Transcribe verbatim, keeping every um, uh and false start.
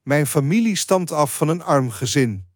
Mijn familie stamt af van een arm gezin.